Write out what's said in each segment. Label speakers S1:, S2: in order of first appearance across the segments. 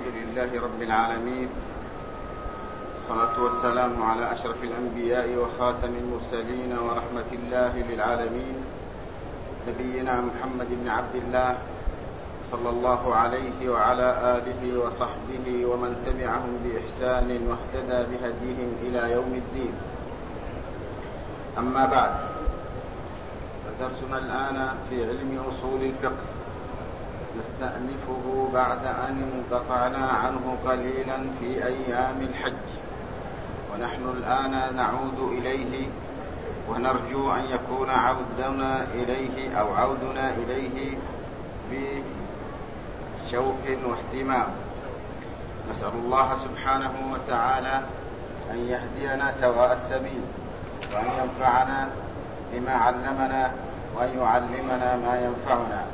S1: الحمد لله رب العالمين، الصلاة والسلام على أشرف الأنبياء وخاتم المرسلين ورحمة الله للعالمين، نبينا محمد بن عبد الله صلى الله عليه وعلى آله وصحبه ومن تبعهم بإحسان واهتدى بهديهم إلى يوم الدين. أما بعد، فدرسنا الآن في علم أصول الفقه، نستأنفه بعد أن انقطعنا عنه قليلا في أيام الحج، ونحن الآن نعود إليه، ونرجو أن يكون عودنا إليه بشوق واهتمام. نسأل الله سبحانه وتعالى أن يهدينا سواء السبيل، وأن ينفعنا بما علمنا، وأن يعلمنا ما ينفعنا.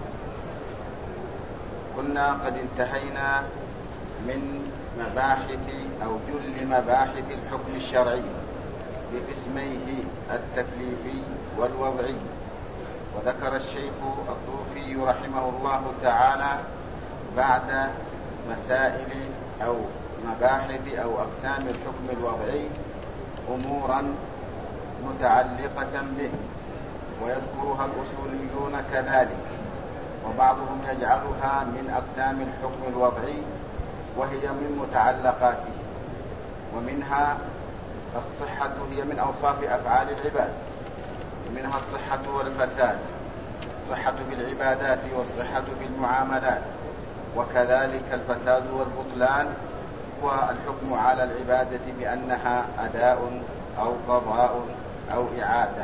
S1: كنا قد انتهينا من مباحث أو جل مباحث الحكم الشرعي بقسميه التكليفي والوضعي، وذكر الشيخ الطوفي رحمه الله تعالى بعد مسائل أو مباحث أو أقسام الحكم الوضعي أمورا متعلقة به، ويذكرها الأصوليون كذلك، وبعضهم يجعلها من أقسام الحكم الوضعي وهي من متعلقاته. ومنها الصحة، هي من أوصاف أفعال العباد، ومنها الصحة والفساد، الصحة بالعبادات والصحة بالمعاملات، وكذلك الفساد والبطلان والحكم على العبادة بأنها أداء أو قضاء أو إعادة.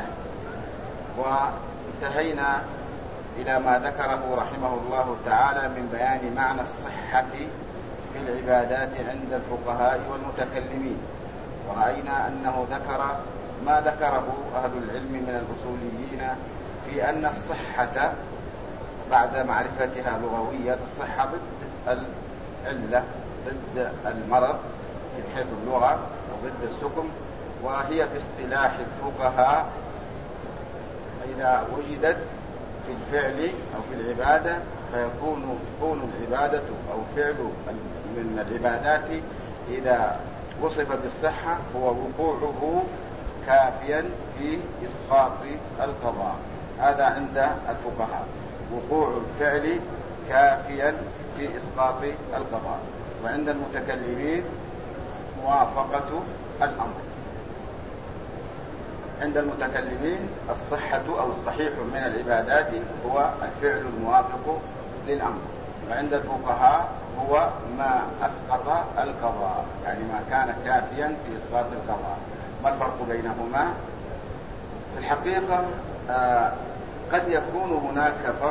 S1: وانتهينا إلى ما ذكره رحمه الله تعالى من بيان معنى الصحة في العبادات عند الفقهاء والمتكلمين، ورأينا أنه ذكر ما ذكره أهل العلم من الأصوليين في أن الصحة بعد معرفتها لغويا، الصحة ضد العلة، ضد المرض من حيث اللغة، أو ضد السقم، وهي في اصطلاح الفقهاء إذا وجدت في الفعل أو في العبادة فيكون العبادة أو فعل من العبادات إذا وصف بالصحة هو وقوعه كافيا في إسقاط القضاء. هذا عند الفقهاء، وقوع الفعل كافيا في إسقاط القضاء. وعند المتكلمين موافقة الأمر. عند المتكلمين الصحة أو الصحيح من العبادات هو الفعل الموافق للأمر، وعند الفقهاء هو ما أسقط القضاء، يعني ما كان كافيا في إسقاط القضاء. ما الفرق بينهما؟ في الحقيقة قد يكون هناك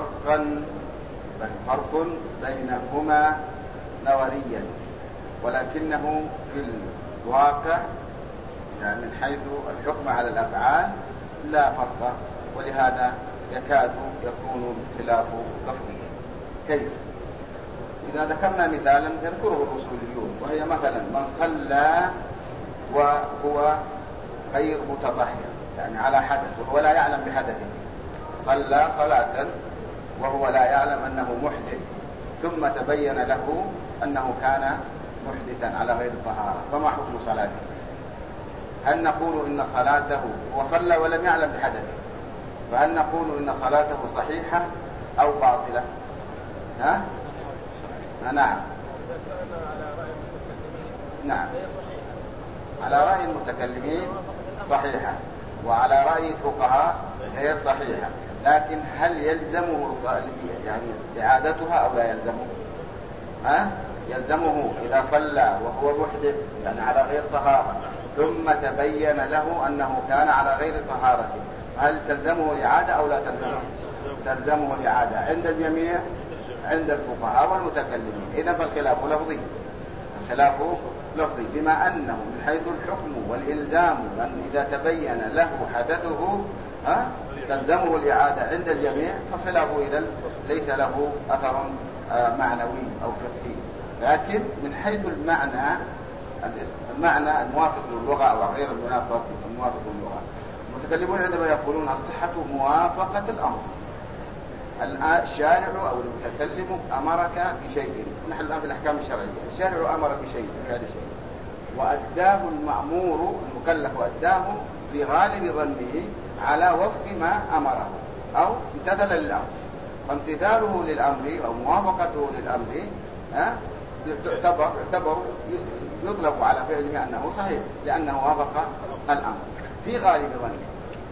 S1: فرق بينهما نظريا، ولكنه في الواقع يعني من حيث الحكم على الأفعال لا فرق، ولهذا يكاد يكون خلاف لفظي. كيف؟ إذا ذكرنا مثالا يذكره الأصوليون، وهي مثلا من صلى وهو غير متطهر، يعني على حدث وهو لا يعلم بحدثه، صلى صلاة وهو لا يعلم أنه محدث، ثم تبين له أنه كان محدثا على غير طهارة، فما حكم صلاته؟ هل نقول إن صلاته وصلى ولم يعلم بحدثه، فهل نقول إن صلاته صحيحة أو باطلة؟ نعم. نعم، على رأي المتكلمين صحيحة، وعلى رأي الفقهاء غير صحيحة. لكن هل يلزمه يعني إعادتها أو لا يلزمه؟ يلزمه إذا صلى وهو محدث يعني على غير طهارة، ثم تبين له أنه كان على غير طهارة، هل تلزمه الإعادة أو لا تلزمه؟ تلزمه الإعادة عند الجميع، عند الفقهاء والمتكلمين. إذا فالخلاف لفظي، الخلاف لفظي، بما أنه من حيث الحكم والإلزام أن إذا تبين له حدثه تلزمه الإعادة عند الجميع، فالخلاف إذن ليس له أثر معنوي أو فقهي. لكن من حيث المعنى الموافق للغة أو غير الموافق للغة، المتكلمون عندما يقولون الصحة موافقة الأمر، الشارع أو المتكلم أمرك بشيء، نحن الآن في الأحكام الشرعية، الشارع أمر بشيء بفعل شيء وأداه المأمور المكلف وأداه في غالب ظنه على وفق ما أمره أو امتثل للأمر، فامتثاله للأمر أو موافقته للأمر يعتبر يطلق على فعله أنه صحيح لأنه وافق الأمر في غالب ظنه.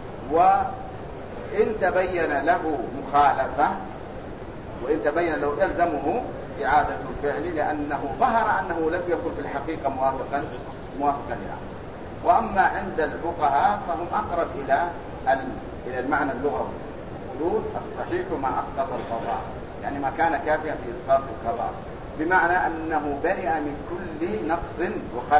S1: وإن تبين له مخالفة وإن تبين له يلزمه إعادة الفعل لأنه ظهر أنه لم يكن في الحقيقة موافقا للأمر. وأما عند الفقهاء فهم أقرب إلى المعنى اللغوي، يقولون الصحيح ما أسقط القضاء، يعني ما كان كافيا في إسقاط القضاء، بمعنى أنه برئ من كل نقص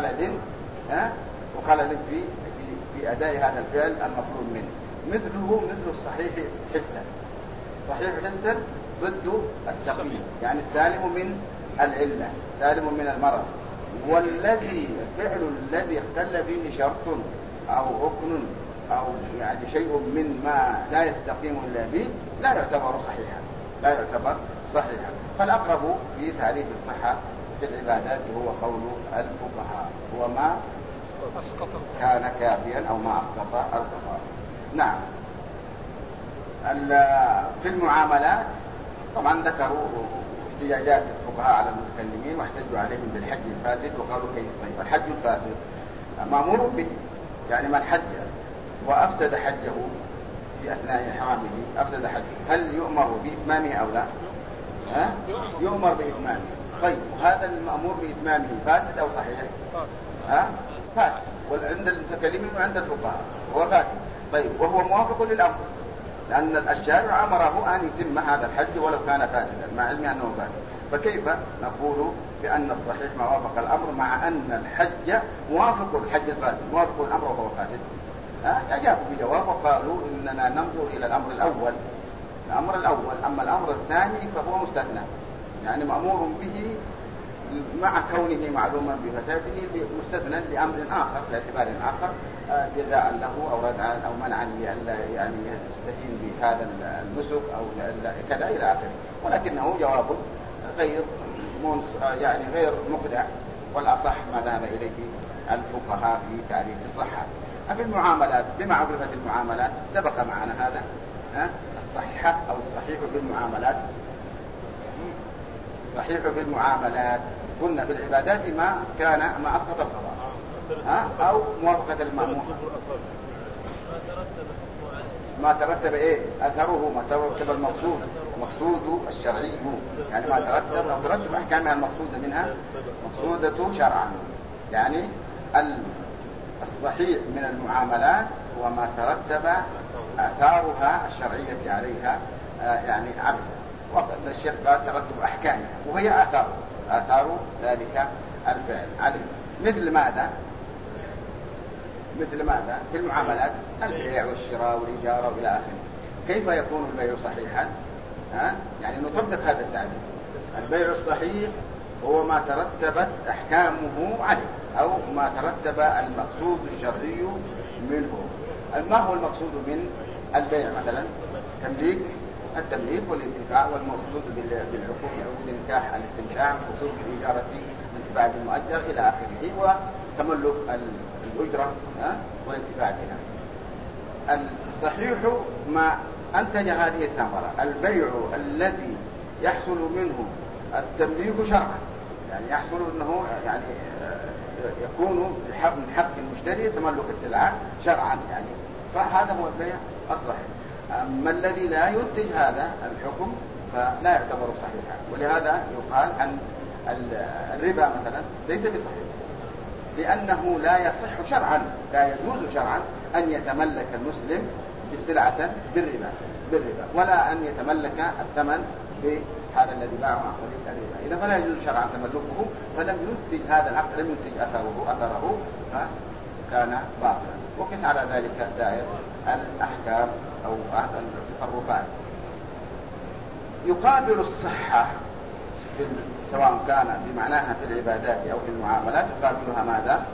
S1: وخلل في أداء هذا الفعل المطلوب منه. مثل الصحيح حسا، صحيح حسا ضد السقيم، يعني السالم من العلة سالم من المرض. الفعل الذي اختل فيه شرط أو ركن أو يعني شيء من ما لا يستقيم إلا به لا يعتبر صحيحا. فالأقرب في تعريف الصحة في العبادات هو قول الفقهاء، هو ما كان كافيا أو ما أسقط القضاء. نعم. في المعاملات طبعا ذكروا احتجاجات الفقهاء على المتكلمين واحتجوا عليهم بالحج الفاسد، وقالوا كيف؟ طيب الحج الفاسد مأمور به، يعني من حج وأفسد حجه في أثناء إحرامه أفسد حجه، هل يؤمر بإتمامه أو لا؟ يؤمر بإتمامه. طيب هذا المأمور بإتمامه فاسد أو صحيح؟ فاسد، وعند المتكلمين وعند الفقهاء هو فاسد. طيب وهو موافق للأمر لأن الشارع أمره أن يتم هذا الحج ولو كان فاسدا مع علم أنه فاسد، فكيف نقول بأن الصحيح ما وافق الأمر مع أن الحج موافق الحج الفاسد موافق الأمر وهو فاسد؟ أجابوا بجواب وقالوا إننا ننظر إلى الأمر الأول، أما الأمر الثاني فهو مستثنى، يعني مأمور به مع كونه معلوما بفساده مستثنى لأمر آخر لاعتبار آخر جزاء له أو ردعا أو منعا لئلا يعني يستهين بهذا النسك أو كذا إلى آخره، ولكنه جواب غير مقنع، والأصح ما ذهب إليه الفقهاء في تعريف الصحة. في المعاملات بمعرفة المعاملات سبق معنا هذا الصحة أو الصحيح بالمعاملات. صحيح بالمعاملات قلنا في العبادات ما أسقط القضاء أو موافقة المأمور، ما ترتب أثره، ما ترتب المقصود الشرعي، يعني ما ترتب أحكامها المقصودة منها مقصودة شرعا. يعني الصحيح من المعاملات وما ترتب آثارها الشرعية عليها، يعني عبد وقت الشيخ قال ترتب أحكامها وهي آثار ذلك الفعل عليه. مثل ماذا في المعاملات؟ البيع والشراء والإجارة وإلى آخره. كيف يكون البيع صحيحا؟ يعني نطبق هذا التعريف. البيع الصحيح هو ما ترتبت أحكامه عليه أو ما ترتب المقصود الشرعي منه. ما هو المقصود من البيع؟ مثلا التمليك والانتفاع، والمقصود بالعقود عقود النكاح الاستمتاع، والمقصود بالإجارة الانتفاع بالمؤجر إلى آخره، وتملك الأجرة والانتفاع بها. الصحيح ما أنتج هذه الثمرة، البيع الذي يحصل منه التمليك شرعا، يعني يحصل أنه يعني يكون من حق المشتري تملك السلعة شرعا، يعني فهذا هو البيع الصحيح. أما الذي لا ينتج هذا الحكم فلا يعتبر صحيحا. ولهذا يقال عن الربا مثلا ليس بصحيح، لأنه لا يصح شرعا، لا يجوز شرعا أن يتملك المسلم بالسلعة بالربا ولا أن يتملك الثمن بهذا الذي باعه عن طريق الربا. إذا فلا يجوز شرعا تملكه، فلم ينتج هذا العقد، لم ينتج أثره فكان باطلا. وقس على ذلك سائر الأحكام أو التصرفات. يقابل الصحة سواء كان بمعناها في العبادات أو في المعاملات يقابلها ماذا؟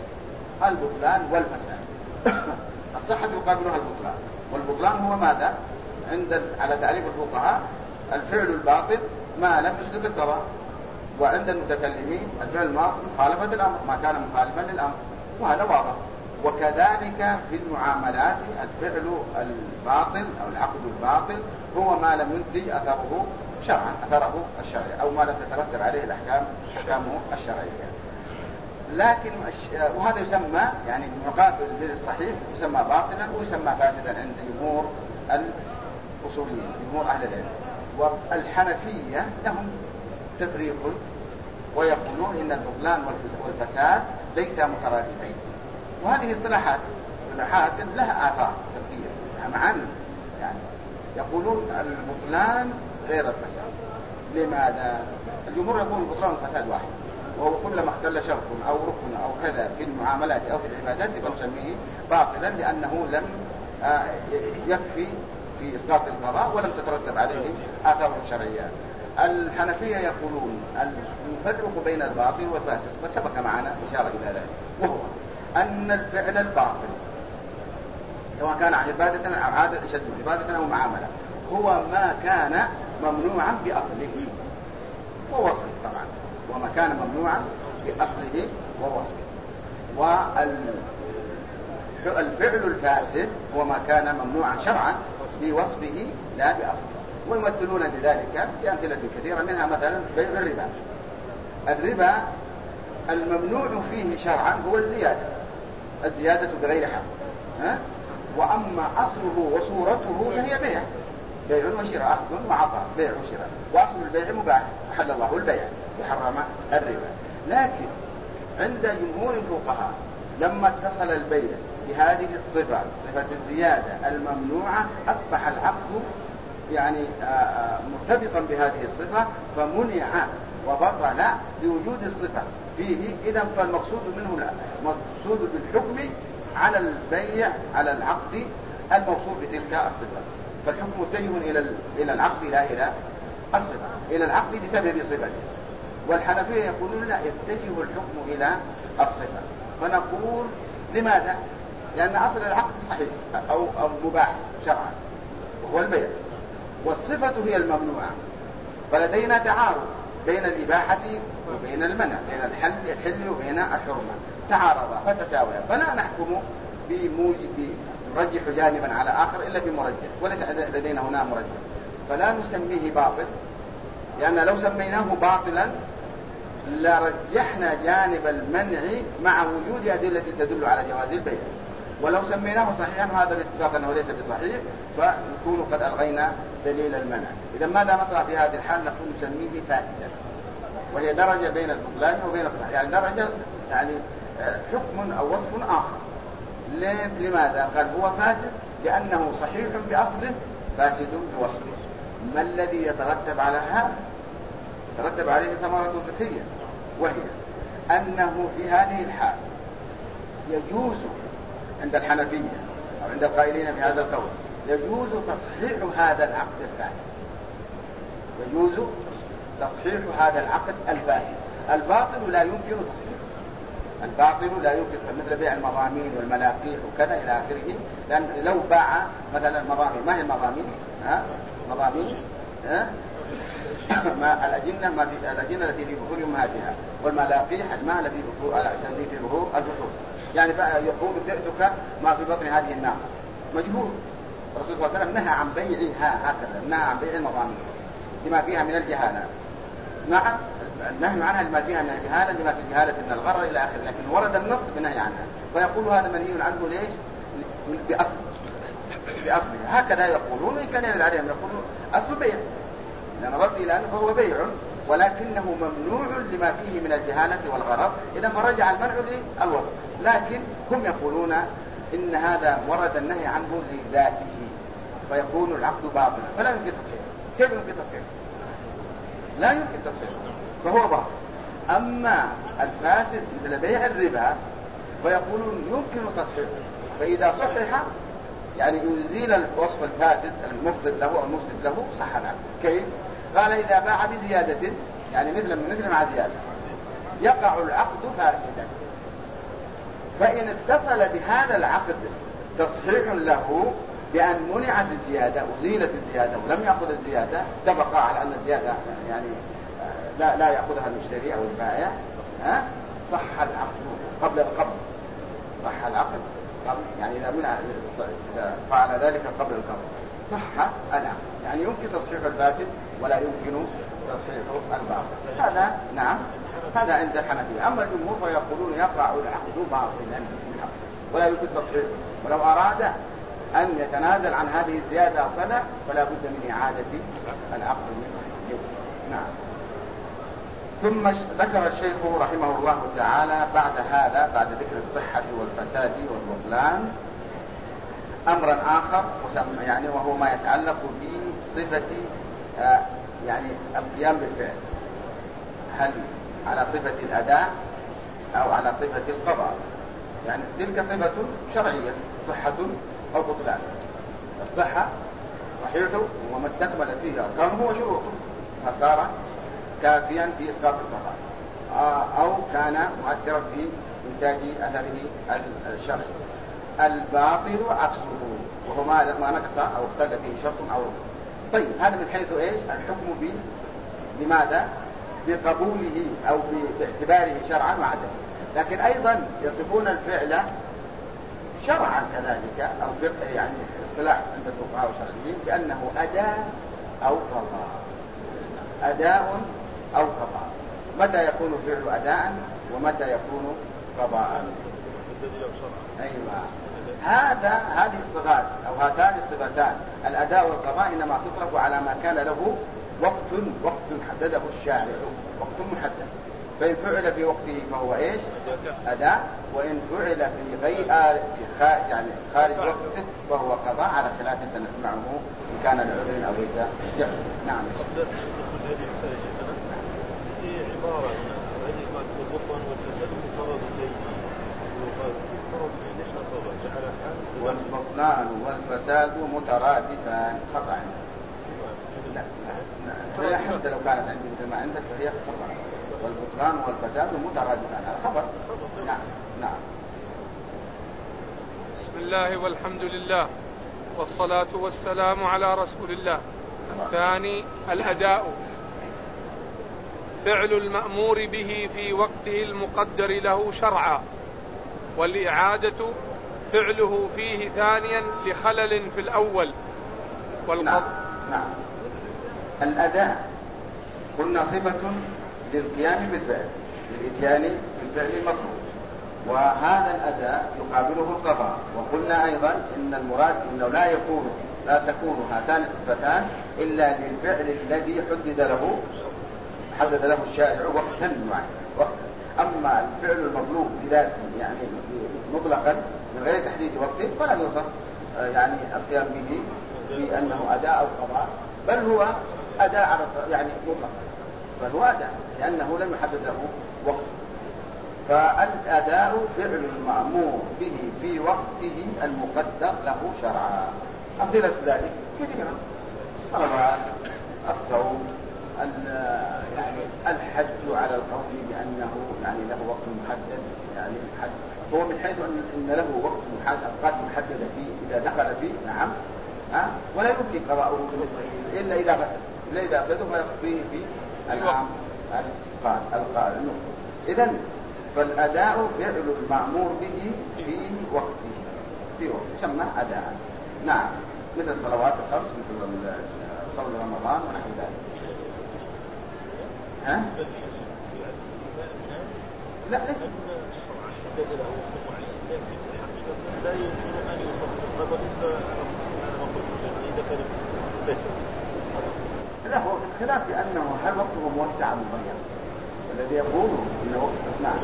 S1: البطلان والفساد. الصحة يقابلها البطلان، والبطلان هو ماذا؟ على تعريف الفقهاء الفعل الباطل ما لم يسقط القضاء، وعند المتكلمين الفعل الماضي مخالفة الأمر ما كان مخالفا للأمر، وهذا واضح. وكذلك في المعاملات الفعل الباطل أو العقد الباطل هو ما لم ينتج أثره شرعا، أثره الشرعي، أو ما لم تترتب عليه أحكامه الشرعية. لكن وهذا يسمى يعني مقابل للصحيح يسمى باطلا ويسمى فاسدا عند جمهور الأصوليين، جمهور أهل العلم. والحنفية لهم تفريق ويقولون إن البطلان والفساد ليس مترادفين، وهذه اصطلاحات لها آثار فقهية معاني. يعني يقولون البطلان غير الفساد. لماذا؟ الجمهور يقول البطلان والفساد واحد، وهو كلما اختل شرط أو ركن أو كذا في المعاملات أو في العبادات فنسميه باطلا لأنه لم يكفي في إسقاط القضاء ولم تترتب عليه آثار شرعية. الحنفية يقولون المفرق بين الباطل والفاسد، وسبق معنا إشارة إلى ذلك، وهو أن الفعل الباطل سواء كان عبادة أو عبادة أو معاملة هو ما كان ممنوعا بأصله ووصفه، طبعا وما كان ممنوعا بأصله ووصفه. والفعل الفاسد هو ما كان ممنوعا شرعا بوصفه لا بأصله. ويمثلون لذلك بأمثلة كثيرة، منها مثلا بيع الربا. الربا الممنوع فيه شرعا هو الزيادة بغير حق، وأما أصله وصورته فهي بيع وشراء، أخذ وعطاء، بيع وشراء، وأصل البيع مباح، أحل الله البيع وحرم الربا. لكن عند جمهور الفقهاء لما اتصل البيع بهذه الصفة، صفة الزيادة الممنوعة، أصبح العقد يعني مرتبطا بهذه الصفة فمنع وبطل لوجود الصفة فيه. إذا فالمقصود منه لا، مقصود بالحكم على البيع على العقد الموصوف بتلك الصفة، فالحكم متجه إلى العقد لا إلى الصفة، إلى العقد بسبب صفته. والحنفية يقولون لا، يتجه الحكم إلى الصفة. فنقول لماذا؟ لأن أصل العقد صحيح أو مباح شرعا وهو البيع، والصفة هي الممنوعة، فلدينا تعارض بين الإباحة وبين المنع، بين الحل وبين الحرمة، تعارضا فتساويا، فلا نحكم نرجح جانبا على آخر إلا بمرجح، وليس لدينا هنا مرجح، فلا نسميه باطل، لأن لو سميناه باطلا لرجحنا جانب المنع مع وجود أدلة تدل على جواز البيع. ولو سميناه صحيحا هذا الاتفاق أنه ليس بصحيح فنكون قد ألغينا دليل المنع. إذا ماذا نصنع في هذه الحال؟ نقول نسميه فاسدا، وهي درجة بين البطلان وبين الصحيح، يعني درجة يعني حكم أو وصف آخر. لماذا؟ قال هو فاسد لأنه صحيح بأصله فاسد بوصفه. ما الذي يترتب على هذا؟ يترتب عليه ثمرة فقهية، وهي أنه في هذه الحال يجوز عند الحنفية أو عند القائلين في هذا القول يجوز تصحيح هذا العقد الفاسد، يجوز تصحيح هذا العقد الفاسد. الباطل لا يمكن تصحيحه، الباطل لا يمكن، مثل بيع المضامين والملاقيح وكذا إلى آخره. لأن لو باع مثلا المضامين، ما هي المضامين؟ مضامين ما الأجنة، ما في الأجنة التي في بحور أمهاتها، والملاقيح الماء الذي في بحور البحور. يعني يقول بعتك ما في بطن هذه النار مجهول. الرسول صلى الله عليه وسلم نهى عن بيعها هكذا، نهى عن بيع المضامين لما فيها من الجهالة. نعم النهي عنها لما فيها من الجهالة، لما في الجهالة من الغرر إلى آخره، لكن ورد النص بالنهي عنها، فيقول هذا منهي عنه ليش؟ بأصله هكذا يقولون. إن كان يرد عليهم يقولون أصل بيع، لأن رد إلى أنه هو بيع ولكنه ممنوع لما فيه من الجهالة والغرر، إذا فرجع المنع للوصف. لكن هم يقولون إن هذا ورد النهي عنه لذاته فيكون العقد باطلا، فلا يمكن تصحيحه. كيف يمكن تصحيحه؟ لا يمكن تصحيحه، فهو باطل. أما الفاسد مثل بيع الربا فيقولون يمكن تصحيحه، فإذا صحح يعني يزيل الوصف الفاسد المفسد له أو المفسد له صح العقد. كيف؟ قال إذا باع بزيادة، يعني مثل مع زيادة، يقع العقد فاسدا. فإن اتصل بهذا العقد تصحيح له بأن منعت الزيادة وزيلت الزيادة ولم يأخذ الزيادة، اتفقا على أن الزيادة يعني لا يأخذها المشتري أو البائع، صح العقد قبل القبض. صح العقد قبل، يعني إذا فعل ذلك قبل القبض صح العقد، يعني يمكن تصحيح الفاسد ولا يمكن تصحيح الباطل. هذا نعم، هذا عند الحنفية. أما الجمهور فيقولون يقع العقد باطلا ولا يمكن تصحيحه، ولو أراد أن يتنازل عن هذه الزيادة أو كذا فلا بد من إعادة العقد منه. نعم. ثم ذكر الشيخ رحمه الله تعالى بعد هذا، بعد ذكر الصحة والفساد والبطلان، أمرا آخر يعني وهو ما يتعلق بصفة يعني القيام بالفعل، هل على صفة الأداء أو على صفة القضاء. يعني تلك صفة شرعية، صحة أو بطلان. الصحة صحيح وما استكمل فيه أركانه وشروطه فصار كافيا في إسقاط القضاء، أو كان مؤثرا في إنتاج أثره الشرعي. الباطل عكسه وهو ما نقص أو اختل فيه شرط أو ركن. طيب هذا من حيث إيش الحكم بماذا؟ بقبوله أو باعتباره شرعا وعدلا. لكن أيضا يصفون الفعل شرعا كذلك أو يعني اصطلاح عند الفقهاء الشرعيين بأنه أداء أو قضاء. أداء أو قضاء. متى يكون الفعل أداء ومتى يكون قضاء؟ أيوة. هذه الصفات أو هاتان الصفتان الأداء والقضاء إنما تطلق على ما كان له وقت حدده الشارع، وقت محدد. فإن فعل في وقته فهو إيش؟ أداء. وإن فعل في غير يعني خارج وقته فهو قضاء، على خلاف سنسمعه إن كان لعذر أو ليس جهل. نعم.
S2: في عبارة هذه ما البطلان والفساد مترادفين.
S1: والبطلان والفساد مترادفان خطأ. لا حتى لو كانت عندي مثل ما عندك فهي خطأ. والبطلان والفساد مترادفان، هذا خبر. نعم نعم.
S3: بسم الله والحمد لله والصلاة والسلام على رسول الله. ثاني الأداء، فعل المأمور به في وقته المقدر له شرعا، والإعادة فعله فيه ثانيا لخلل في الأول.
S1: نعم. الأداء قلنا صفة للقيام بالفعل، للإتيان بالفعل المطلوب، وهذا الأداء يقابله القضاء. وقلنا أيضا إن المراد إنه لا تكون هاتان الصفتان إلا للفعل الذي حدد له الشارع وقتا معين. أما الفعل المطلوب بذاته يعني مطلقا من غير تحديد وقته فلا يوصف يعني القيام به بأنه أداء أو قضاء، بل هو أداء يعني مطلقا، بل هو أداء لأنه لم يحدد له وقت. فالأداء فعل المأمور به في وقته المقدر له شرعا. أمثلة ذلك كثيرا: الصلوات، الصوم، يعني الحج على القول بأنه يعني له وقت محدد، يعني الحج هو من حيث أن له وقت محدد، أوقات محددة فيه إذا دخل فيه نعم، ولا يمكن قضاءه إلا إذا فسد، إلا إذا فسد فيقضيه في العام القائل. إذن فالأداء فعل المأمور به في وقته يسمى أداء. نعم، مثل الصلوات الخمس، مثل صوم رمضان ونحو ذلك. لا ليس
S2: لا يمكن أن يوصف القدر إذا كان فاسد.
S1: لا، هو الخلاف بأنه هل وقته موسع أم ضيق؟ الذي يقول إنه وقت نعم.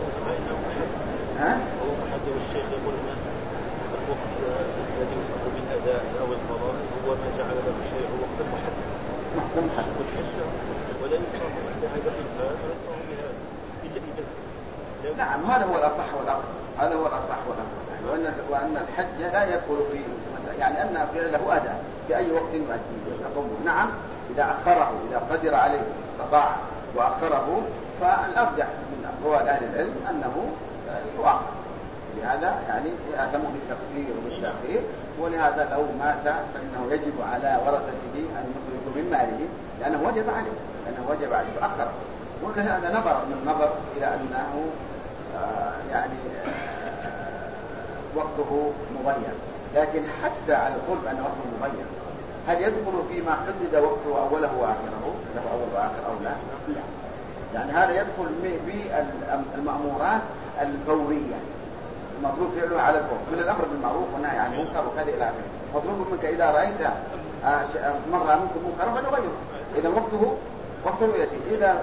S2: هو محدد الشيخ يقول أن الوقت الذي يوصف بالأداء أو القضاء هو ما جعل له الشيخ وقتا محدد ولا يوصف بهذا الإنفاذ ولا يوصف بهذا إلا إذا.
S1: نعم، هذا هو الأصح والأفضل، هذا هو الأصح والأفضل. وأن الحج لا يدخل في يعني أن له أداء في أي وقت يؤديه. نعم، إذا أخره، إذا قدر عليه استطاع وأخره، فالأرجح من أقوال أهل العلم أنه يؤخر. لهذا يعني آثموا بالتقصير وبالتأخير. ولهذا لو مات فإنه يجب على ورثته أن يخرجوا من ماله لأنه وجب عليه فأخر. وهذا نظر إلى أنه وقته مغير. لكن حتى على القرب أن وقته مغير، هل يدخل فيما حدد وقته أوله وآخره، له أول وآخر أو لا؟ لا. يعني هذا يدخل في المأمورات الفورية، مطلوب فعله على الفور، من الأمر بالمعروف والنهي عن المنكر وكذا إلى آخره. مطلوب منك إذا رأيت مرة منكم منكرا فنغيره إذا وقته يأتي. إذا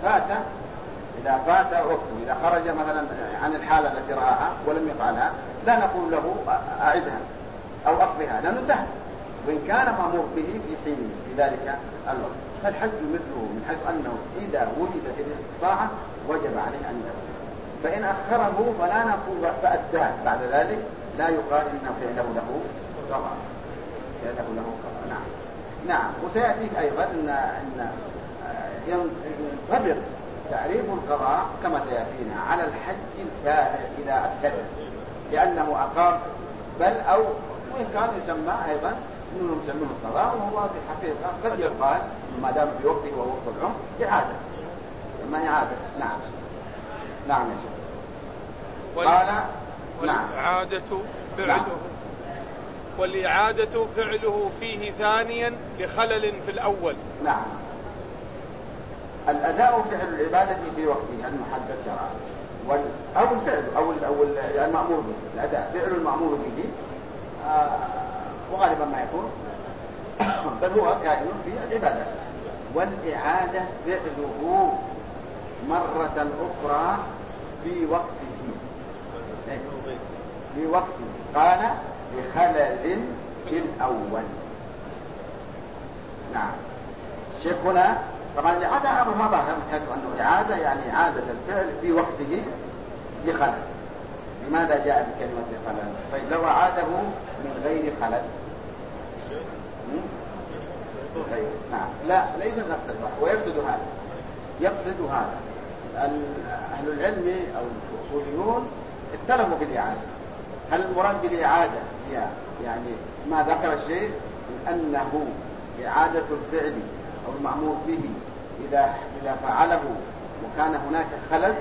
S1: فات وقته، إذا خرج مثلا عن الحالة التي رآها ولم يفعلها، لا نقول له أعدها أو أقضيها، لا ننتهي وإن كان مأمور به في حينه في ذلك الوقت. فالحج مثله من حيث أنه إذا وجدت الاستطاعة وجب عليه أن يفعل، فإن أخره فلا نقول فأداه بعد ذلك، لا يقال إنه فعله له قضاء. نعم. وسيأتيك أيضا أن ينطبق تعريف القضاء كما سيأتينا على الحج الفائت إذا أفسد، لأنه أقام بل أو وإن كان يسمى أيضا منهم يسمونه القضاء، وهو في الحقيقة قد يقال ما دام في وقته وهو وقت العمر إعادة، ما إعادة. نعم يا شيخ. قال
S3: والإعادة فعله فيه ثانيا لخلل في الأول.
S1: نعم. الأداء فعل العبادة في وقتها المحدد شرعا، أو الفعل أو المأمور به. الأداء فعل المأمور به وغالبا ما يكون بل هو يعني في العبادة. والإعادة فعله مرة أخرى في وقته قال بخلل في الأول. نعم. الشيخ هنا طبعا الإعادة أمرها ظاهر من حيث أنه إعادة يعني إعادة الفعل في وقته لخلل. لماذا جاء بكلمة خلل؟ طيب لو أعاده من غير خلل نعم لا ليس نفس الوقت ويقصد هذا أهل العلم أو الأصوليون اختلفوا في الإعادة. هل المراد بالإعادة هي يعني ما ذكر الشيخ أنه إعادة الفعل أو المأمور به إذا فعله وكان هناك خلل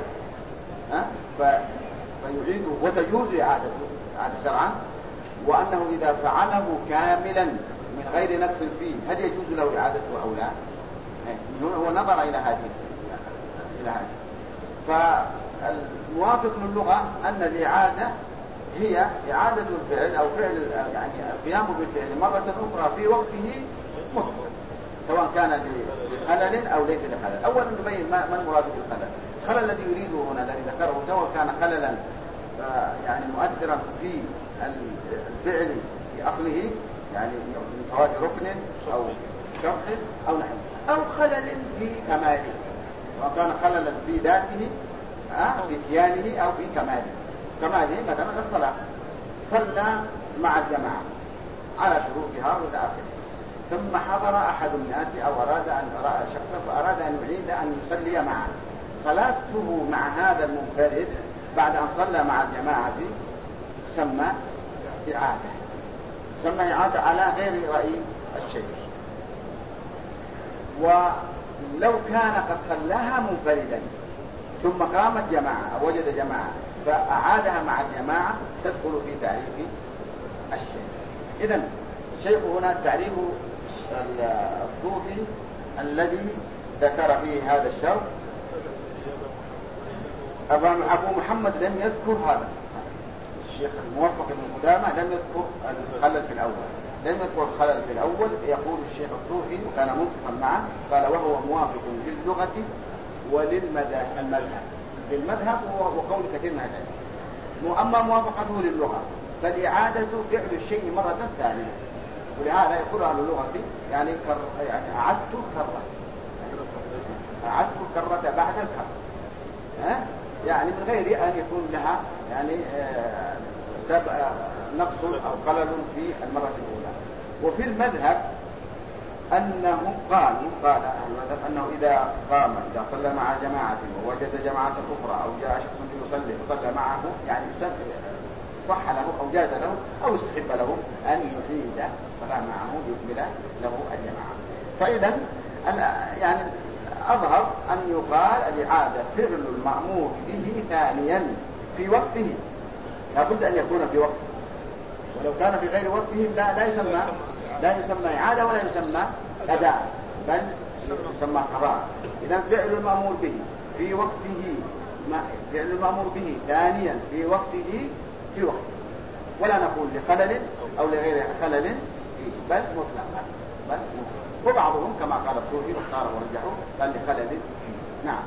S1: فيعيده وتجوز إعادته شرعا، وأنه إذا فعله كاملا من غير نقص فيه هل يجوز له إعادته أو لا؟ هو نظر إلى هذه. فالموافق للغة أن الإعادة هي إعادة الفعل أو فعل يعني القيام بالفعل مرة أخرى في وقته مطلق، سواء كان لخلل أو ليس لخلل. أولا نبين ما المراد بالخلل. الخلل الذي يريده هنا الذي ذكره سواء كان خللا يعني مؤثرا في الفعل في أصله يعني من فوات ركن أو شرح أو نحو، أو خلل في كماله، سواء كان خللا في ذاته في كيانه أو في كماله مثلا الصلاة صلى مع الجماعة على شروطها وإلى آخره، ثم حضر أحد الناس أو أراد أن رأى شخصا فأراد أن يعيد أن يصلي معه. صلاته مع هذا المنفرد بعد أن صلى مع الجماعة سمى إعادة على غير رأي الشيخ. ولو كان قد صلاها منفردا ثم قامت جماعة أو وجد جماعة فأعادها مع الجماعة تدخل في تعريف الشيخ. إذن الشيخ هنا تعريف الصوفي الذي ذكر فيه هذا الشرط. أبو محمد لم يذكر هذا، الشيخ الموفق بن قدامة لم يذكر الخلل في الأول. يقول الشيخ الصوفي وكان منصفا معه قال وهو موافق للغة للمذهب وقول كثير من العلم. أما موافقته للغة فالإعادة فعل الشيء مرة ثانية، ولهذا يقول أهل اللغة يعني أعدت الكرة بعد الكرة، يعني من غير أن يكون لها يعني نقص أو خلل في المرة الأولى. وفي المذهب أنه قال أنه إذا صلى مع جماعة ووجد جماعة أخرى أو جاء شخص يصلي فصلى معه يعني صح له أو جاز له أو استحب له أن يعيد الصلاة معه ليكمل له الجماعة. فإذا يعني أظهر أن يقال الإعادة فعل المأمور به ثانيا في وقته، لا بد أن يكون في وقته، ولو كان في غير وقته لا يسمى إعادة ولا يسمى أداء، بل يسمى قضاء. إذا فعل المأمور به في وقته، فعل المأمور به ثانيا في وقته ولا نقول لخلل أو لغير خلل فيه، بل مطلقا. وبعضهم كما قال الطوفي واختاره ورجحوه قال لخلل فيه. نعم.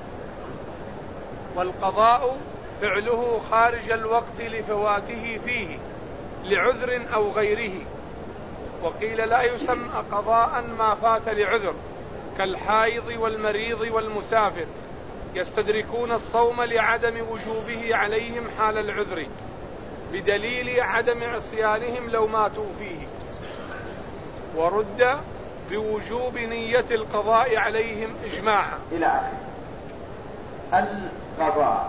S3: والقضاء فعله خارج الوقت لفواته فيه لعذر أو غيره. وقيل لا يسمى قضاء ما فات لعذر كالحائض والمريض والمسافر يستدركون الصوم لعدم وجوبه عليهم حال العذر بدليل عدم عصيانهم لو ماتوا فيه، ورد بوجوب نية القضاء عليهم إجماعا
S1: إلى آخر. القضاء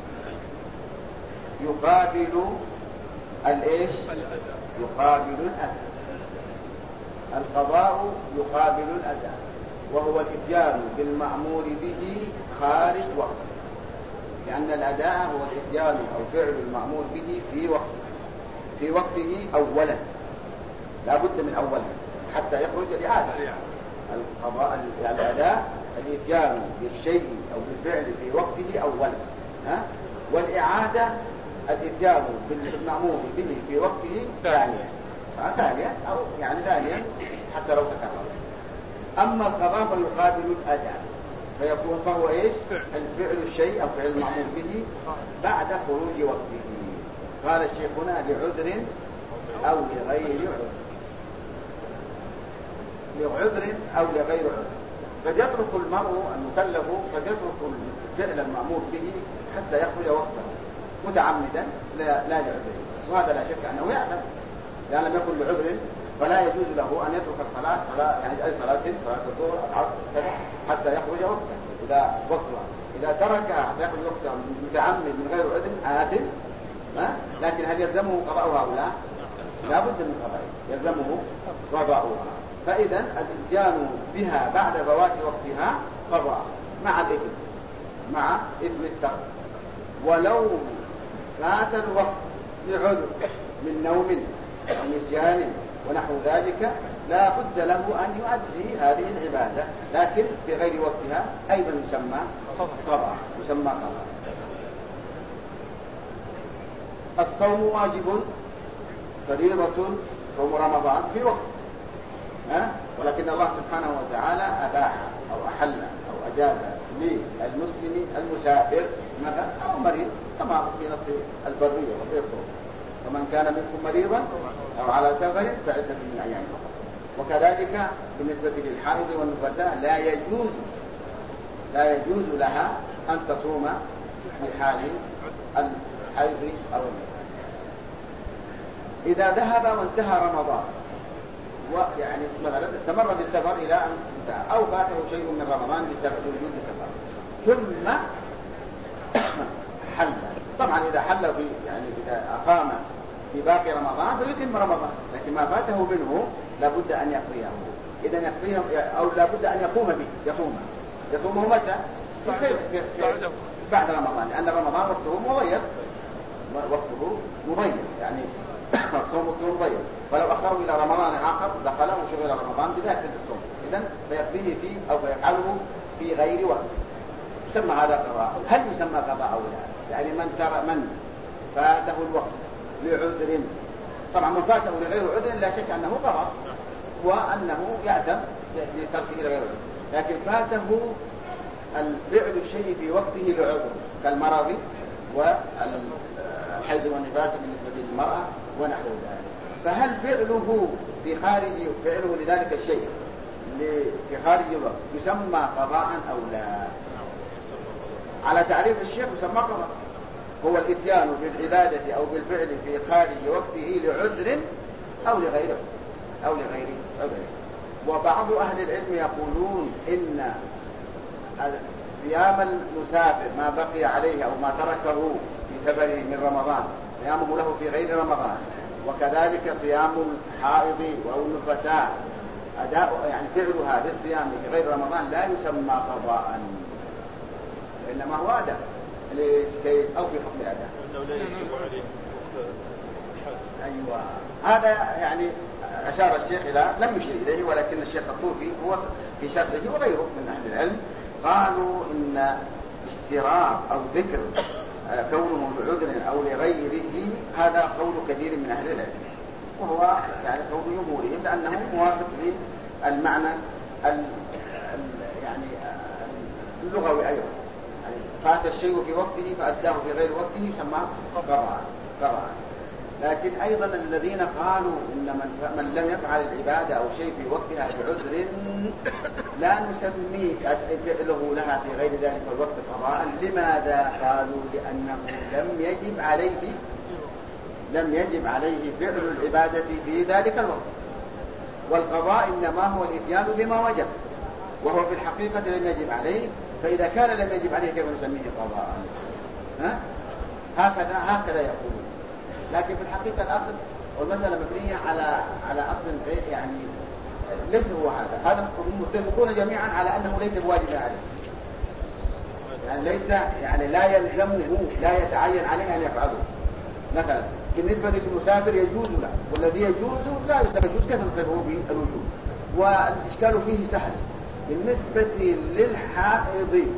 S1: يقابل الإيش؟ يقابل الأداء. القضاء يقابل الأداء، وهو الإتيان بالمأمور به خارج وقته، لأن الأداء هو الإتيان أو فعل المأمور به في وقته أولا، لا بد من أولا حتى يخرج الإعادة. القضاء الأداء الإتيان بالشيء أو بالفعل في وقته أولا، والإعادة الإتيان بالمأمور به في وقته ثانيا أو يعني ثانيا حتى لو تكرر. أما القضاء فيقابل الأداء، فيكون فهو إيش؟ الفعل الشيء أو فعل المأمور به بعد خروج وقته. قال الشيخ هنا لعذر أو لغير عذر، لعذر أو لغير عذر. قد يترك المرء المكلف قد يترك الفعل المأمور به حتى يخرج وقته متعمدا لا لعذر، وهذا لا شك أنه يعلم، لأن لم يكن لعذر فلا يجوز له أن يترك الصلاة يعني أي صلاة الظهر العصر حتى يخرج وقته إذا وقتها. إذا تركها حتى يخرج وقتها متعمد من غير عذر آثم، لكن هل يلزمه قضاؤها أو لا؟ لا بد من قضائه، يلزمه قضاؤها. فإذا الاتيان بها بعد فوات وقتها قضاء مع إثم الترك. ولو فات الوقت لعذر من نوم أو نسيان ونحو ذلك لا بد له أن يؤدي هذه العبادة، لكن في غير وقتها أيضا يسمى قضاء. الصوم واجب فريضة، صوم رمضان في وقت، ولكن الله سبحانه وتعالى أباح أو أحل أو أجاز للمسلم المسافر مثلا أو مريض، كما في نص البرية وفي الصوم فمن كان منكم مريضا أو على سفر فعدة من أيام أخرى. وكذلك بالنسبة للحائض والنفساء لا يجوز لها أن تصوم في حال الحيض أو النفاس. إذا ذهب وانتهى رمضان ويعني مثلا استمر بالسفر إلى أن انتهى أو فاته شيء من رمضان بوجود السفر ثم حل، طبعا إذا حل يعني إذا أقام في باقي رمضان فيتم رمضان، لكن ما فاته منه لابد أن يقضيه. إذا يقضيه أو لابد أن يقوم به، يصومه متى؟ بعد رمضان، لأن رمضان وقته مضيق يعني الصوم وقته مضيق، فلو أخره إلى رمضان آخر دخل وشغل رمضان بذات الصوم، إذن فيقضيه فيه أو فيفعله في غير وقت. يسمى هذا قضاء. هل يسمى قضاء أو لا؟ يعني من فاته الوقت لعذر، طبعا من فاته لغير عذر لا شك أنه قضاء وأنه يأثم لتركه لغير عذر، لكن فاته الفعل الشيء في وقته لعذر كالمرض والحيض والنفاس بالنسبة للمرأة ونحو ذلك، فهل فعله لذلك الشيء في خارج الوقت يسمى قضاء أو لا؟ على تعريف الشيخ يسمى قضاء، هو الاتيان بالعبادة أو بالفعل في خارج وقته لعذر أو لغير عذر. وبعض أهل العلم يقولون إن صيام المسافر ما بقي عليه أو ما تركه في سفره من رمضان صيامه له في غير رمضان، وكذلك صيام الحائض أو النفساء أداء يعني فعلها للصيام في غير رمضان لا يسمى قضاء، وإنما هو أداء أو في حكم أداء. أيوة، هذا يعني أشار الشيخ إلى لم يشير إليه، ولكن الشيخ الطوفي هو في شرحه وغيره من أهل العلم قالوا إن اشتراط أو ذكر كونه لعذر أو لغيره هذا قول كثير من أهل العلم، وهو يعني قول جمهورهم لأنه موافق للمعنى يعني اللغوي أيضا، يعني فات الشيء في وقته فأداه في غير وقته يسمى قضاء. لكن أيضا الذين قالوا إن من لم يفعل العبادة أو شيء في وقتها بعذر لا نسميه فعله لها في غير ذلك الوقت قضاء. لماذا؟ قالوا لأنه لم يجب عليه فعل العبادة في ذلك الوقت، والقضاء إنما هو الإتيان بما وجب، وهو في الحقيقة لم يجب عليه، فإذا كان لم يجب عليه كيف نسميه قضاء؟ هكذا يقولون. لكن في الحقيقة الأصل والمسألة مبنية على أصل يعني ليس هو هذا متفقون جميعا على أنه ليس بواجب عليه، يعني ليس يعني لا يلزمه لا يتعين عليه أن يفعله. مثلا بالنسبة للمسافر يجوز له، والذي يجوز لا يجوز كيف نصيبه بالوجوب، والإشكال فيه سهل. بالنسبة للحائض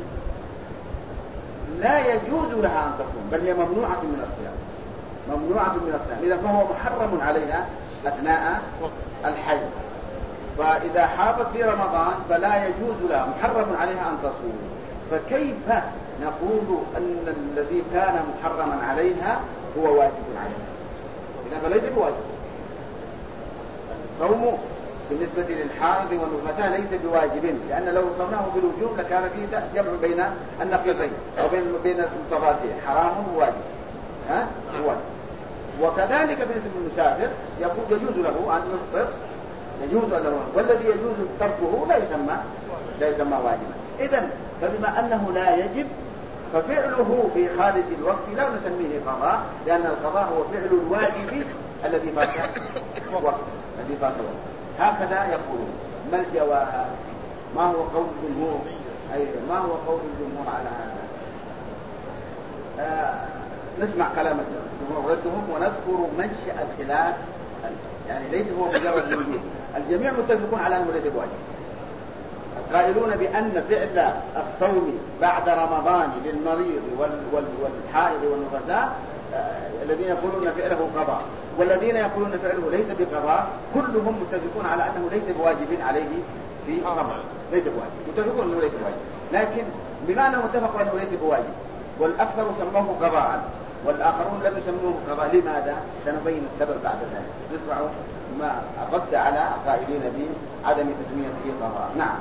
S1: لا يجوز لها أن تصوم، بل هي ممنوعة من الصيام، إذا فهو محرم عليها أثناء الحيض. فإذا حاضت في رمضان فلا يجوز لها، محرم عليها أن تصوم. فكيف نقول أن الذي كان محرما عليها هو واجب عليها؟ إذا فليس بواجب. الصوم بالنسبة للحائض والنفساء ليس بواجب، لأن لو صومناه بالوجوب لكان فيه جمع بين النقيضين أو بين المتضادين، حرام وواجب. واجب. وكذلك بالنسبة للمسافر يجوز له أن يفطر، والذي يجوز تركه لا يسمى واجبا. إذن فبما أنه لا يجب ففعله في خارج الوقت لا نسميه قضاء، لأن القضاء هو فعل الواجب الذي فات وقت. هكذا يقولون. ما الجواب؟ ما هو قول الجمهور؟ ما هو قول الجمهور على هذا؟ نسمع كلام الجمهور وردهم ونذكر منشأ الخلاف، يعني ليس هو مجرد الوجود. الجميع متفقون على أنه ليس بواجب. قائلون بأن فعل الصوم بعد رمضان للمريض والحائض والنفساء الذين يقولون فعله قضاء والذين يقولون فعله ليس بقضاء كلهم متفقون على أنه ليس بواجب عليه في رمضان، ليس بواجب، متفقون أنه ليس بواجب. لكن بما أنه متفق أنه ليس بواجب والأكثر سموه قضاء والآخرون لم يسموه قضاء، لماذا؟ سنبين السبب بعد ذلك. نسمع ما رد على القائلين بعدم تسميته قضاء. نعم.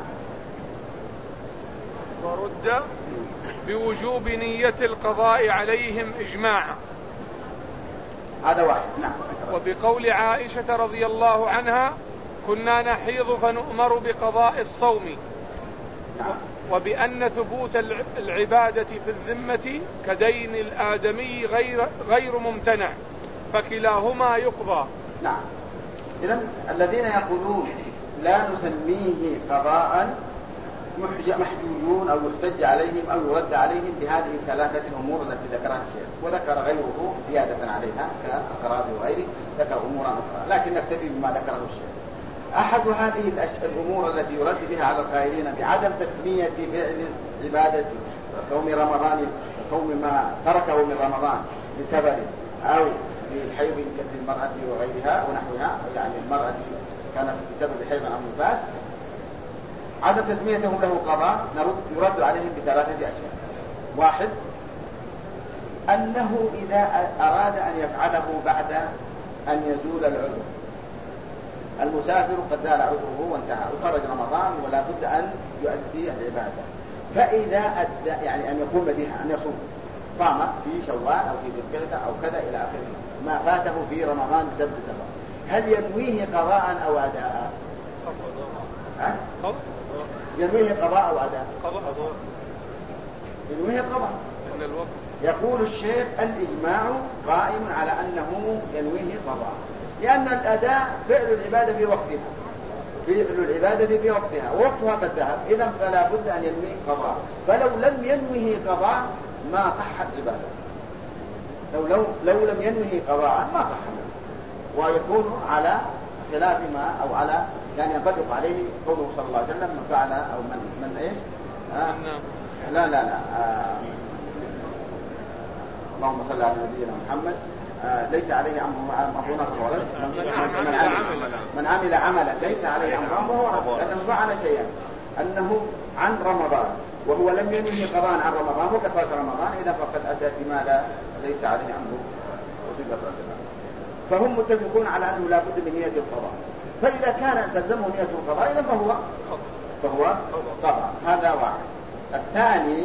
S3: ورد بوجوب نية القضاء عليهم إجماعا.
S1: هذا واحد. نعم.
S3: وبقول عائشة رضي الله عنها كنا نحيض فنؤمر بقضاء الصوم.
S1: نعم.
S3: وبأن ثبوت العبادة في الذمة كدين الآدمي غير ممتنع، فكلاهما يقضى.
S1: نعم. إذن الذين يقولون لا نسميه قضاء محجوجون أو يحتج عليهم أو يرد عليهم بهذه الثلاثة الأمور التي ذكرها الشيخ، وذكر غيره زيادة عليها كأقراب وغيره، ذكر أمورا أخرى، لكن نكتفي بما ذكره الشيخ. أحد هذه الأمور التي يرد بها على القائلين بعدم تسمية فعل عبادة صوم رمضان، صوم ما تركه من رمضان بسبب أو للحيض كالمرأة وغيرها ونحوها، يعني المرأة كانت بسبب حيض أو نفاس، عدم تسميتهم له قضاء يرد عليهم بثلاثة أشياء. واحد، أنه إذا أراد أن يفعله بعد أن يزول العذر، المسافر قد زال عذره وانتهى وخرج رمضان ولا بد أن يؤدي العبادة، فإذا أدى يعني أن يقوم بها، أن يصوم، صام في شوال أو في ذي القعدة أو كذا إلى آخره ما فاته في رمضان بسبب سبب، هل ينويه قضاء أو أداء؟ ينويه قضاء أو أداء؟
S2: قضاء.
S1: ينويه قضاء. يقول الشيخ الإجماع قائم على أنه ينويه قضاء، لأن الأداء فعل العبادة في وقتها، فعل العبادة في وقتها ووقتها قد ذهب، إذا فلا بد أن ينوي قضاء. فلو لم ينويه قضاء ما صحت عبادة، لو لم ينويه قضاء ما صحت، ويكون على خلاف ما أو على يعني ينطبق عليه قوله صلى الله عليه وسلم من فعل أو من إيش لا اللهم صل على نبينا محمد ليس عليه أمرنا فهو رد. من عمل عملا ليس عليه أمرنا فهو رد، لأنه فعل شيئا أنه عن رمضان وهو لم ينهي قضاء عن رمضان وكفاة رمضان، إذا فقد أتى بما لا ليس عليه أمره رسول الله صلى الله عليه وسلم. فهم متفقون على أنه لا بد من نية القضاء، فإذا كان تلزمه نية القضاء إذا فهو قضاء. هذا واحد. الثاني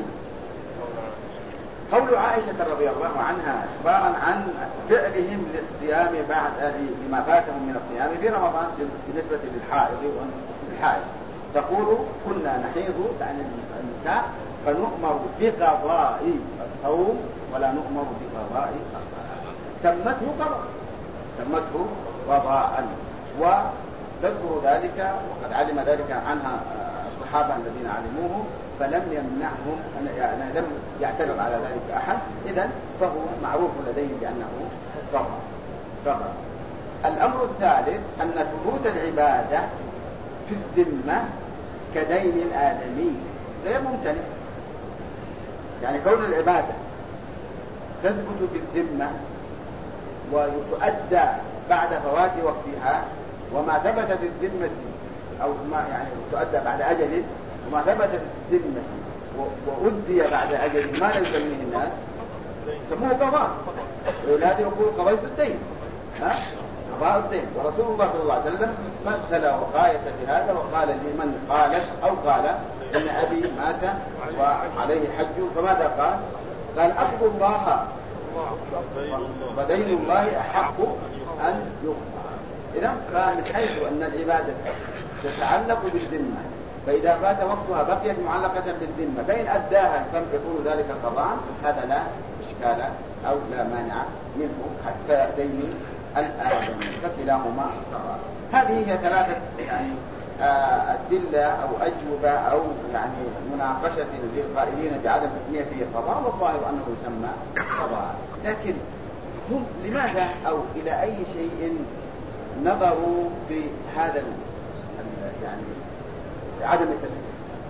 S1: قول عائشة رضي الله عنها إخبارا عن فعلهم للصيام بعد لما فاتهم من الصيام في رمضان بالنسبة للحائض، تقول كنا نحيض عن النساء فنؤمر بقضاء الصوم ولا نؤمر بقضاء الصلاة، سمته قضاء. وتذكر ذلك وقد علم ذلك عنها الصحابة الذين علموه، فلم يمنعهم يعني لم يعترض على ذلك أحد، إذن فهو معروف لديهم بأنه قضاء. الأمر الثالث أن ثبوت العبادة في الذمة كدين الآدمي غير ممتنع، يعني كون العبادة تثبت بالذمة وتؤدى بعد فوات وقتها، وما ثبت في الذمة أو ما يعني تؤدى بعد أجل، وما ثبت في الذمة وأدي بعد أجل ما يسميه الناس سموه قضاء، ولهذا يقول قضيت الدين قضاء الدين. ورسول الله صلى الله عليه وسلم مثل وقايس في هذا وقال لمن قالت أو قال إن أبي مات وعليه حج، فماذا قال أقضوا الله ودين الله أحق أن يقضى. إذا فمن حيث أن العبادة تتعلق بالذمة، فإذا فات وقتها بقيت معلقة بالذمة، فإن أداها يكون ذلك قضاء، هذا لا إشكال أو لا مانع منه حتى دين الآدم، فكلاهما قضاء. هذه هي ثلاثة يعني أدلة أو أجوبة أو يعني مناقشة للقائلين بعدم تسميته قضاء، والظاهر أنه يسمى قضاء. لكن هم لماذا أو إلى أي شيء نظروا في هذا يعني عدم التسمية،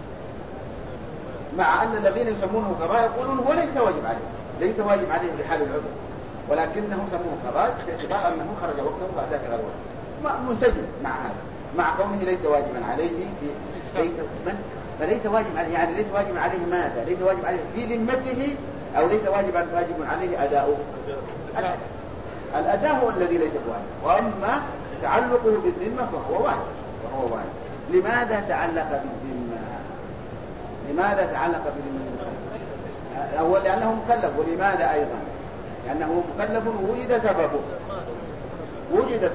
S1: مع أن الذين يسمونه قضاء يقولون هو ليس واجب عليه في حال العذر، ولكنه سموه قضاء باعتبار أنه خرج وقته وأتى في غير وقته، منسجم مع هذا، مع كونه ليس واجبا عليه فليس واجب عليه، يعني ليس واجب عليه ماذا؟ ليس واجب عليه في ذمته، أو ليس واجب عليه أداؤه. الأداء هو الذي ليس بواجب، وأما تعلقه بالذمة فهو واجب. لماذا تعلق بالذمة؟ أول لأنه مكلف، ولماذا أيضا؟ لأنه مكلف وجد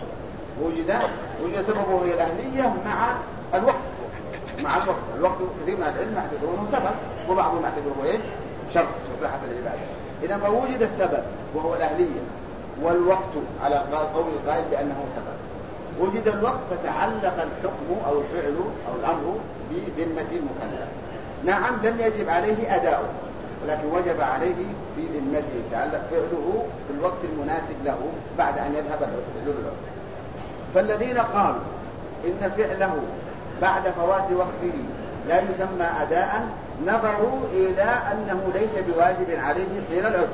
S1: سببه هي الأهلية مع الوقت كثير من العلم يعتبرونه سبب، وبعضهم يعتبره شرط صحة العبادة. إذا فوجد السبب وهو الأهلية والوقت على قول القائل بأنه سبب، وجد الوقت فتعلق الحكم أو الفعل أو الأمر بذمة المكلف. نعم لم يجب عليه أداؤه، ولكن وجب عليه في ذمته تعلق فعله في الوقت المناسب له بعد أن يذهب العذر. فالذين قالوا إن فعله بعد فوات وقته لا يسمى أداء نظروا إلى أنه ليس بواجب عليه حين العذر،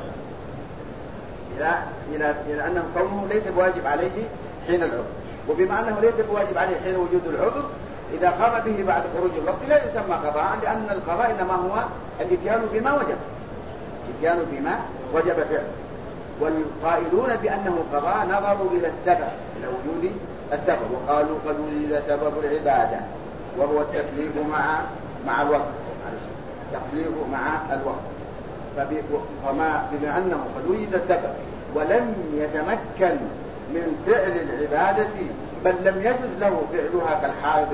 S1: إلى أنه كونه ليس بواجب عليه حين العذر، وبما أنه ليس بواجب عليه حين وجود العذر إذا قام به بعد خروج الوقت لا يسمى قضاء، لأن القضاء إنما هو الإتيان بما وجب فعله. والقائلون بأنه قضاء نظروا إلى السبب، إلى وجود السبب، وقالوا قد وجد سبب العبادة وهو التكليف مع الوقت، فما بما أنه قد وجد السبب ولم يتمكن من فعل العبادة، بل لم يجوز له فعلها كالحائض والنفاس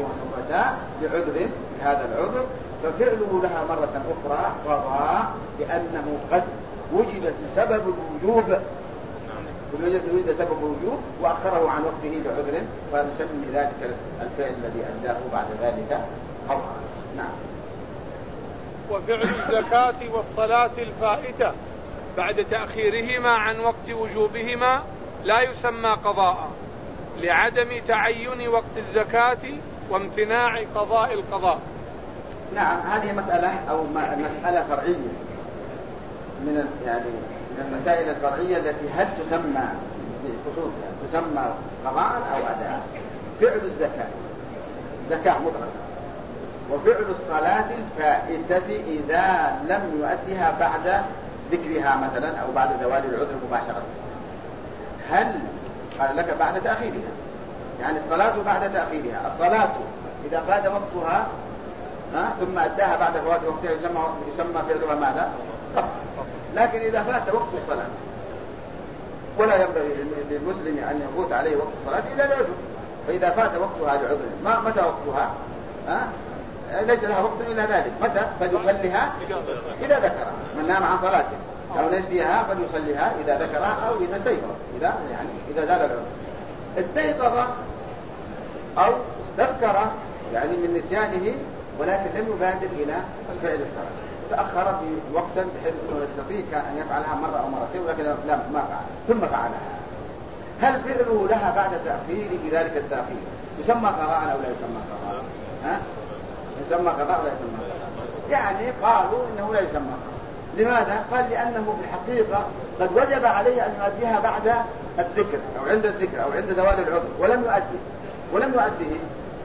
S1: المساء بعذر بهذا العذر، ففعله لها مرة أخرى قضاء، لأنه قد وجد سبب الوجوب، وجد سبب الوجوب وأخره عن وقته بعذر، فنسمي ذلك الفعل الذي أداه بعد ذلك قضاء. نعم.
S3: وفعل الزكاة والصلاة الفائتة بعد تأخيرهما عن وقت وجوبهما لا يسمى قضاء، لعدم تعين وقت الزكاة وامتناع قضاء القضاء.
S1: نعم، هذه مسألة أو مسألة فرعية من المسائل الفرعية التي هل تسمى بخصوصها تسمى قضاء أو أداء. فعل الزكاة زكاة مطلقة، وفعل الصلاة الفائتة إذا لم يؤدها بعد ذكرها مثلا أو بعد زوال العذر مباشرة. هل قال لك بعد تأخيرها، يعني الصلاة بعد تأخيرها. الصلاة إذا فات وقتها ثم أداها بعد فوات وقتها يسمى فعلها ماذا؟ طب. لكن إذا فات وقت الصلاة ولا ينبغي للمسلم أن يفوت عليه وقت الصلاة إلا لعذر، فإذا فات وقتها لعذر متى وقتها؟ ليس لها وقت إلا ذلك. متى؟ فليصليها إذا ذكرها. من نام عن صلاته أو نسيها فليصليها إذا ذكرها أو إذا استيقظ، إذا زال العذر. استيقظ أو استذكر يعني من نسيانه ولكن لم يبادر إلى فعل الصلاة، تأخر في وقتا بحيث أنه يستطيع أن يفعلها مرة أو مرتين ولكن لا ما فعل ثم فعلها. هل فعله لها بعد تأخير بذلك التأخير يسمى قضاء أو لا يسمى قضاء؟ يسمى قضاء ولا يسمى قضاء؟ يعني قالوا إنه لا يسمى قضاء. لماذا؟ قال لأنه في الحقيقة قد وجب عليه أن يؤديها بعد الذكر أو عند الذكر أو عند زوال العذر ولم يؤديه.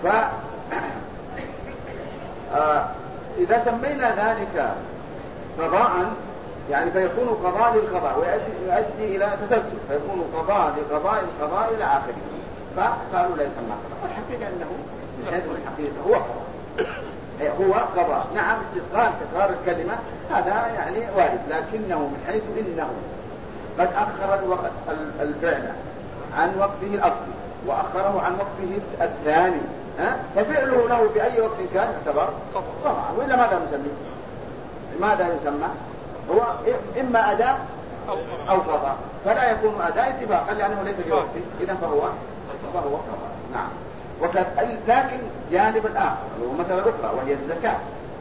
S1: إذا سمينا ذلك قضاء يعني فيكون قضاء للقضاء ويؤدي إلى تسلسل، فيكون قضاء لقضاء القضاء إلى آخره، فقالوا لا يسمى قضاء. والحقيقة أنه من حيث الحقيقة هو قضاء، هو قضاء. نعم، استثقال تكرار الكلمة هذا يعني وارد، لكنه من حيث إنه قد أخر الفعل عن وقته الأصلي وأخره عن وقته الثاني، ففعله له في أي وقت كان يعتبر قضاء. وإلا ماذا يسمى؟ هو إما أداء أو قضاء، فلا يكون أداء اتفاقا لأنه ليس في وقته، إذن فهو قضاء. نعم. لكن جانب الآخر ومسألة أخرى وهي الزكاة.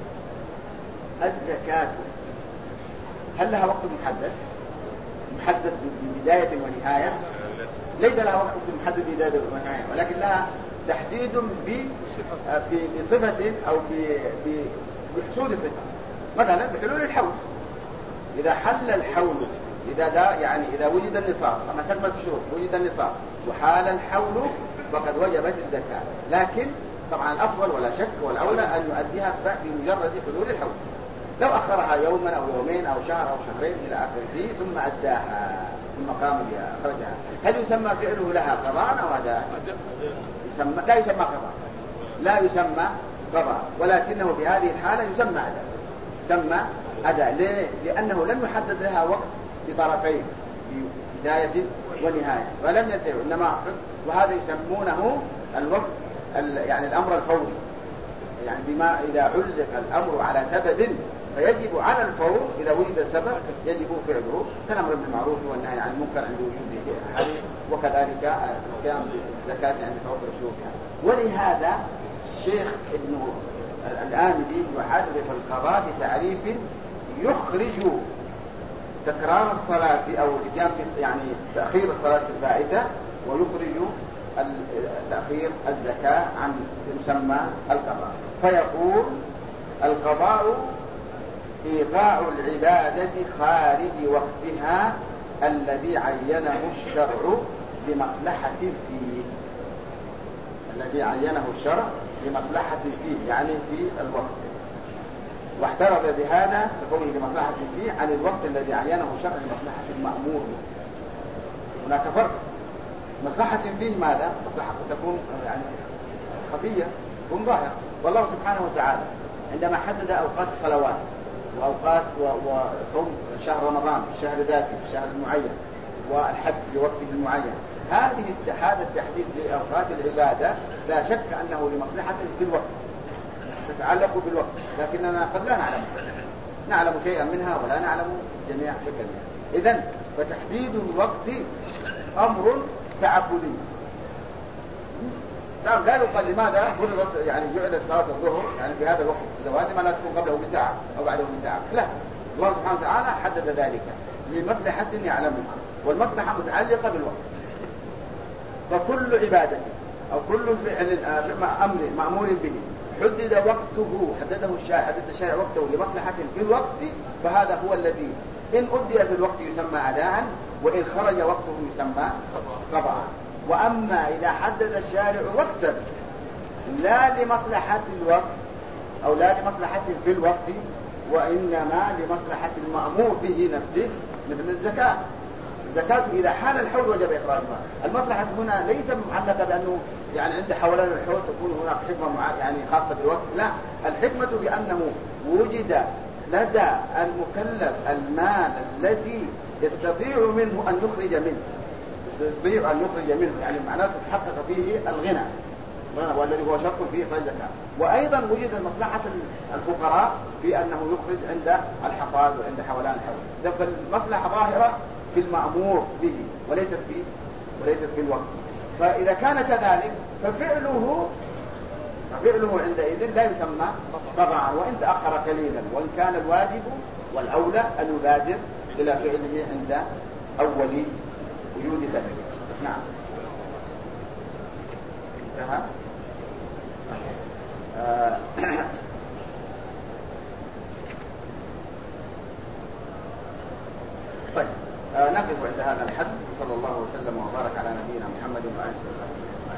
S1: الزكاة هل لها وقت محدد ببداية ونهاية؟ ليس لها وقت محدد ببداية ونهاية، ولكن لها تحديد بصفة أو بحصول صفة. مثلا بحلول الحول، إذا حل الحول إذا وجد النصاب، أما سلمت الشروط وجد النصاب وحال الحول فقد وجبت الزكاة. لكن طبعا الأفضل ولا شك والأولى أن يؤديها بمجرد حلول الحول. لو أخرها يوما أو يومين أو شهر أو شهرين إلى آخره ثم أداها ثم قام بها أخرجها، هل يسمى فعله لها قضاء أو أداء؟ لا يسمى قضاء، ولكنه في هذه الحالة يسمى أداء. ليه؟ لأنه لم يحدد لها وقت بطرفين بداية ونهاية فلم ينتهي، إنما وهذا يسمونه الوقت يعني الأمر الفوري، يعني بما إذا علق الأمر على سبب فيجب على الفور إذا وجد السبب يجب فعله، كالأمر بالمعروف والنهي عن المنكر عند وجوده، وكذلك القيام بالزكاة عند فوات شروطها. ولهذا الشيخ ابن الآمدي يحرر القضاء بتعريف يخرج تكرار الصلاة أو الاتيان يعني تأخير الصلاة الفائتة، ويخرج تأخير الزكاة عن مسمى القضاء. فيقول القضاء إيقاع العبادة خارج وقتها الذي عينه الشرع لمصلحة فيه، يعني في الوقت، واحترز بهذا بقوله لمصلحة فيه عن الوقت الذي عينه الشرع لمصلحة المأمور. هناك فرق. مصلحة فيه ماذا؟ مصلحة تكون يعني خفية تكون ظاهرة، والله سبحانه وتعالى عندما حدد أوقات الصلوات وأوقات وصوم شهر رمضان في الشهر ذاته في الشهر المعين والحج لوقت معين. هذا التحديد لأوقات العبادة لا شك أنه لمصلحة في الوقت تتعلق بالوقت، لكننا قد لا نعلم شيئا منها ولا نعلم جميع شيئا منها. إذن فتحديد الوقت أمر تعبدي. لا يقال لماذا فرضت يعني جعلت صلاة الظهر يعني في هذا الوقت الزواج ما لا تكون قبله بساعة أو بعده بساعة، لا، الله سبحانه وتعالى حدد ذلك لمصلحة يعلمها، والمصلحة متعلقة بالوقت. فكل عبادة أو كل فعل أمر مأمور به حدد وقته، حدد الشارع وقته لمصلحة في الوقت، فهذا هو الذي إن أدي في الوقت يسمى أداء، وإن خرج وقته يسمى قضاء. وأما إذا حدد الشارع وقتا لا لمصلحة الوقت أو لا لمصلحة في الوقت وإنما لمصلحة المأمور به نفسه، مثل الزكاة. الزكاة إذا حال الحول وجب إخراجها. المصلحة هنا ليس معلقة بأنه يعني عند حولان الحول تكون هناك حكمة يعني خاصة بالوقت، لا، الحكمة بأنه وجد لدى المكلف المال الذي يستطيع منه أن يخرج منه، يعني معناته تحقق فيه الغنى والذي هو شرط فيه إخراج الزكاة. وأيضا وجد مصلحة الفقراء في أنه يخرج عند الحصاد وعند حولان الحول. فالمصلحة ظاهرة في المأمور به وليست في الوقت. فإذا كان كذلك ففعله عندئذ لا يسمى قضاء وإن تأخر قليلا، وإن كان الواجب والأولى أن يبادر إلى فعله عند أول وجود ذلك. نعم. انتهى. طيب نقف عند هذا الحد، صلى الله وسلم وبارك على نبينا محمد وعلى اله وصحبه.